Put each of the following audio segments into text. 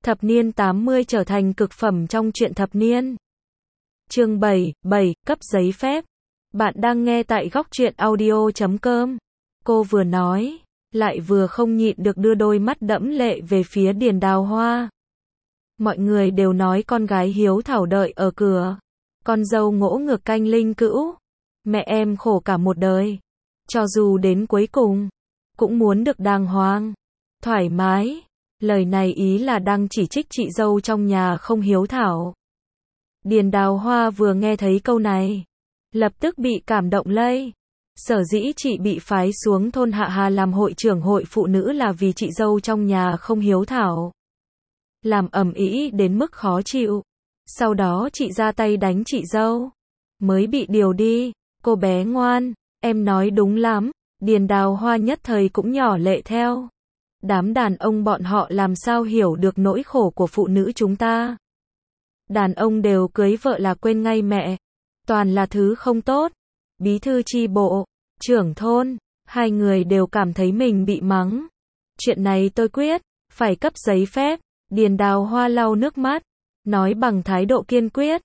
Thập niên 80 trở thành cực phẩm trong truyện thập niên. Chương 7, cấp giấy phép. Bạn đang nghe tại góc truyện audio.com. Cô vừa nói, lại vừa không nhịn được đưa đôi mắt đẫm lệ về phía Điền Đào Hoa. Mọi người đều nói con gái hiếu thảo đợi ở cửa, con dâu ngỗ ngược canh linh cữu. Mẹ em khổ cả một đời, cho dù đến cuối cùng, cũng muốn được đàng hoàng, thoải mái. Lời này ý là đang chỉ trích chị dâu trong nhà không hiếu thảo. Điền Đào Hoa vừa nghe thấy câu này, lập tức bị cảm động lây. Sở dĩ chị bị phái xuống thôn Hạ Hà làm hội trưởng hội phụ nữ là vì chị dâu trong nhà không hiếu thảo, làm ầm ĩ đến mức khó chịu. Sau đó chị ra tay đánh chị dâu, mới bị điều đi. Cô bé ngoan, em nói đúng lắm. Điền Đào Hoa nhất thời cũng nhỏ lệ theo. Đám đàn ông bọn họ làm sao hiểu được nỗi khổ của phụ nữ chúng ta. Đàn ông đều cưới vợ là quên ngay mẹ, toàn là thứ không tốt. Bí thư chi bộ, trưởng thôn, hai người đều cảm thấy mình bị mắng. Chuyện này tôi quyết, phải cấp giấy phép. Điền Đào Hoa lau nước mắt, nói bằng thái độ kiên quyết.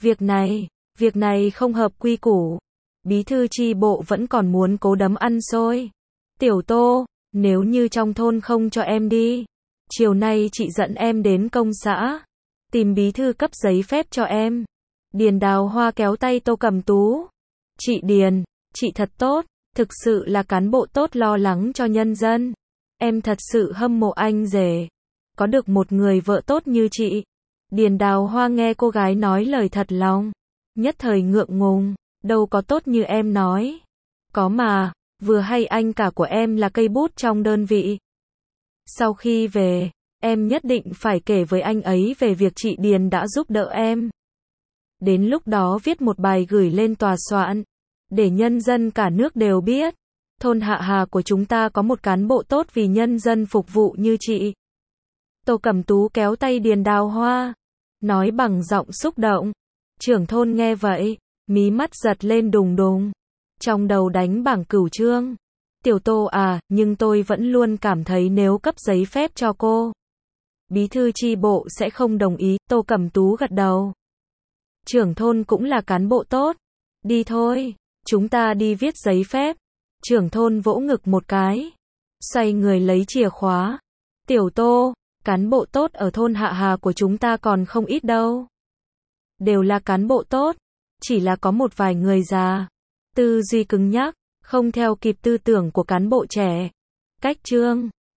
Việc này không hợp quy củ. Bí thư chi bộ vẫn còn muốn cố đấm ăn xôi. Tiểu Tô, nếu như trong thôn không cho em đi, chiều nay chị dẫn em đến công xã, tìm bí thư cấp giấy phép cho em. Điền Đào Hoa kéo tay Tô Cẩm Tú. Chị Điền, chị thật tốt, thực sự là cán bộ tốt lo lắng cho nhân dân. Em thật sự hâm mộ anh rể, có được một người vợ tốt như chị. Điền Đào Hoa nghe cô gái nói lời thật lòng, nhất thời ngượng ngùng, đâu có tốt như em nói. Có mà, vừa hay anh cả của em là cây bút trong đơn vị. Sau khi về, em nhất định phải kể với anh ấy về việc chị Điền đã giúp đỡ em. Đến lúc đó viết một bài gửi lên tòa soạn, để nhân dân cả nước đều biết, thôn Hạ Hà của chúng ta có một cán bộ tốt vì nhân dân phục vụ như chị. Tô Cẩm Tú kéo tay Điền Đào Hoa, nói bằng giọng xúc động. Trưởng thôn nghe vậy, mí mắt giật lên đùng đùng, trong đầu đánh bảng cửu chương. Tiểu Tô à, nhưng tôi vẫn luôn cảm thấy nếu cấp giấy phép cho cô, bí thư chi bộ sẽ không đồng ý. Tô Cẩm Tú gật đầu. Trưởng thôn cũng là cán bộ tốt. Đi thôi, chúng ta đi viết giấy phép. Trưởng thôn vỗ ngực một cái, xoay người lấy chìa khóa. Tiểu Tô, cán bộ tốt ở thôn Hạ Hà của chúng ta còn không ít đâu. Đều là cán bộ tốt, chỉ là có một vài người già, tư duy cứng nhắc, không theo kịp tư tưởng của cán bộ trẻ. Cách chương